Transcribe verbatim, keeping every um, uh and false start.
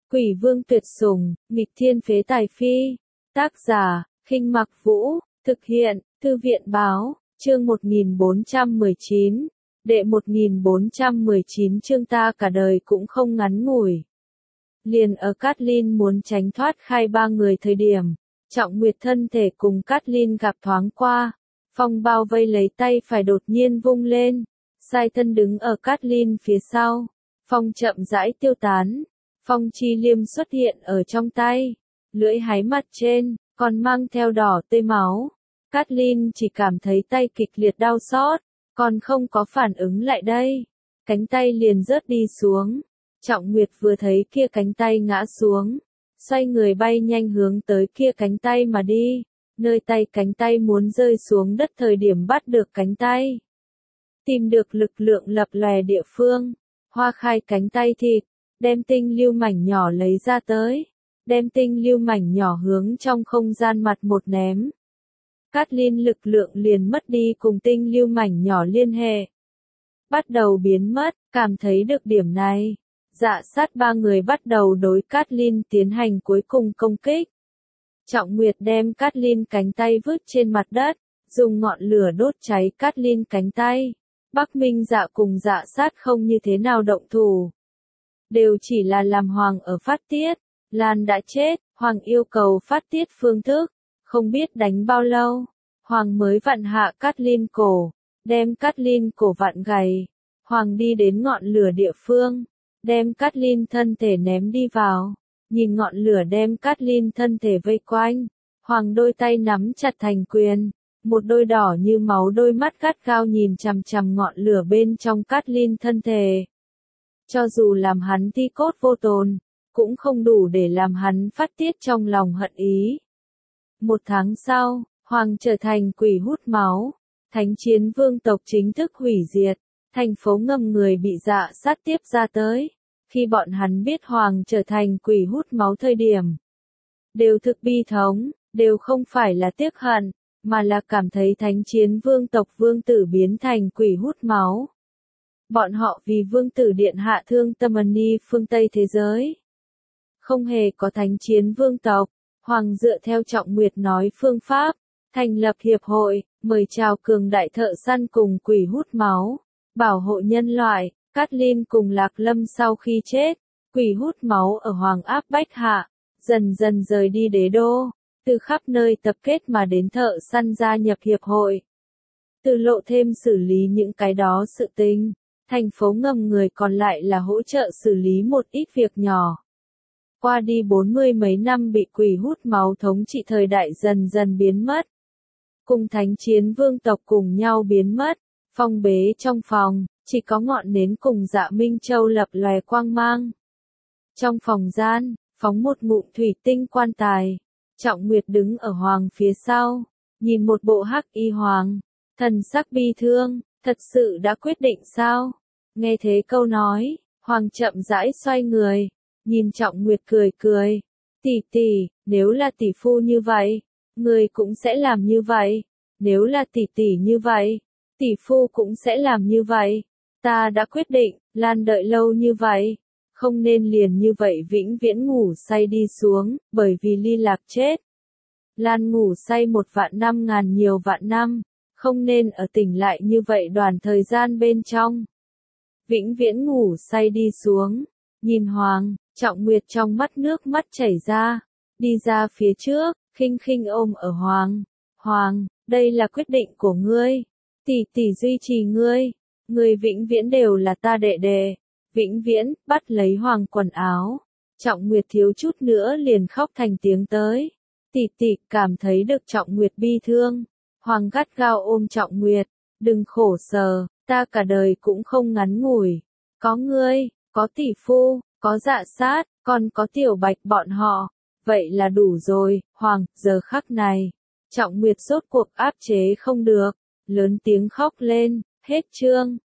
Quỷ vương tuyệt sủng, nghịch thiên phế tài phi. Tác giả, Khinh Mặc Vũ, thực hiện, Thư viện báo, chương một nghìn bốn trăm mười chín, đệ một nghìn bốn trăm mười chín chương ta cả đời cũng không ngắn ngủi. Liền ở Cát Linh muốn tránh thoát khai ba người thời điểm, Trọng Nguyệt thân thể cùng Cát Linh gặp thoáng qua, Phong bao vây lấy tay phải đột nhiên vung lên, sai thân đứng ở Cát Linh phía sau, Phong chậm rãi tiêu tán, Phong chi liêm xuất hiện ở trong tay, lưỡi hái mặt trên, còn mang theo đỏ tươi máu. Cát Linh chỉ cảm thấy tay kịch liệt đau xót, còn không có phản ứng lại đây, cánh tay liền rớt đi xuống. Trọng Nguyệt vừa thấy kia cánh tay ngã xuống, xoay người bay nhanh hướng tới kia cánh tay mà đi, nơi tay cánh tay muốn rơi xuống đất thời điểm bắt được cánh tay. Tìm được lực lượng lập lòe địa phương, hoa khai cánh tay thịt, đem tinh lưu mảnh nhỏ lấy ra tới, đem tinh lưu mảnh nhỏ hướng trong không gian mặt một ném. Cát Linh lực lượng liền mất đi cùng tinh lưu mảnh nhỏ liên hệ. Bắt đầu biến mất, cảm thấy được điểm này. Dạ sát ba người bắt đầu đối Cát Linh tiến hành cuối cùng công kích. Trọng Nguyệt đem Cát Linh cánh tay vứt trên mặt đất, dùng ngọn lửa đốt cháy Cát Linh cánh tay. Bắc Minh Dạ cùng Dạ sát không như thế nào động thủ. Đều chỉ là làm Hoàng ở phát tiết. Lan đã chết, Hoàng yêu cầu phát tiết phương thức. Không biết đánh bao lâu, Hoàng mới vặn hạ Cát Linh cổ, đem Cát Linh cổ vặn gầy. Hoàng đi đến ngọn lửa địa phương, đem Cát Linh thân thể ném đi vào, nhìn ngọn lửa đem Cát Linh thân thể vây quanh. Hoàng đôi tay nắm chặt thành quyền, một đôi đỏ như máu đôi mắt gắt gao nhìn chằm chằm ngọn lửa bên trong Cát Linh thân thể. Cho dù làm hắn thi cốt vô tồn, cũng không đủ để làm hắn phát tiết trong lòng hận ý. Một tháng sau, Hoàng trở thành quỷ hút máu, Thánh Chiến Vương tộc chính thức hủy diệt, thành phố ngầm người bị Dạ sát tiếp ra tới. Khi bọn hắn biết Hoàng trở thành quỷ hút máu thời điểm, đều thực bi thống, đều không phải là tiếc hận, mà là cảm thấy Thánh Chiến Vương tộc vương tử biến thành quỷ hút máu. Bọn họ vì vương tử điện hạ thương tâm ân ni phương Tây thế giới. Không hề có Thánh Chiến Vương tộc. Hoàng dựa theo Trọng Nguyệt nói phương pháp, thành lập hiệp hội, mời chào cường đại thợ săn cùng quỷ hút máu, bảo hộ nhân loại. Cát Linh cùng Lạc Lâm sau khi chết, quỷ hút máu ở Hoàng áp bách hạ, dần dần rời đi đế đô, từ khắp nơi tập kết mà đến thợ săn gia nhập hiệp hội. Từ lộ thêm xử lý những cái đó sự tình, thành phố ngầm người còn lại là hỗ trợ xử lý một ít việc nhỏ. Qua đi bốn mươi mấy năm bị quỷ hút máu thống trị thời đại dần dần biến mất. Cùng Thánh Chiến Vương tộc cùng nhau biến mất, phong bế trong phòng, chỉ có ngọn nến cùng Dạ Minh Châu lập lòe quang mang. Trong phòng gian, phóng một ngụm thủy tinh quan tài, Trọng Nguyệt đứng ở Hoàng phía sau, nhìn một bộ hắc y Hoàng, thần sắc bi thương, thật sự đã quyết định sao? Nghe thế câu nói, Hoàng chậm rãi xoay người. Nhìn Trọng Nguyệt cười cười, tỷ tỷ, nếu là tỷ phu như vậy, người cũng sẽ làm như vậy, nếu là tỷ tỷ như vậy, tỷ phu cũng sẽ làm như vậy, ta đã quyết định, Lan đợi lâu như vậy, không nên liền như vậy vĩnh viễn ngủ say đi xuống, bởi vì Ly Lạc chết. Lan ngủ say một vạn năm ngàn nhiều vạn năm, không nên ở tỉnh lại như vậy đoàn thời gian bên trong. Vĩnh viễn ngủ say đi xuống, nhìn Hoàng. Trọng Nguyệt trong mắt nước mắt chảy ra, đi ra phía trước, khinh khinh ôm ở Hoàng. Hoàng, đây là quyết định của ngươi, tỷ tỷ duy trì ngươi, ngươi vĩnh viễn đều là ta đệ đệ, vĩnh viễn, bắt lấy Hoàng quần áo. Trọng Nguyệt thiếu chút nữa liền khóc thành tiếng tới, tỷ tỷ cảm thấy được Trọng Nguyệt bi thương. Hoàng gắt gao ôm Trọng Nguyệt, đừng khổ sở, ta cả đời cũng không ngắn ngủi, có ngươi, có tỷ phu. Có Dạ sát, còn có Tiểu Bạch bọn họ, vậy là đủ rồi. Hoàng, giờ khắc này, Trọng Nguyệt rốt cuộc áp chế không được, lớn tiếng khóc lên, hết chương.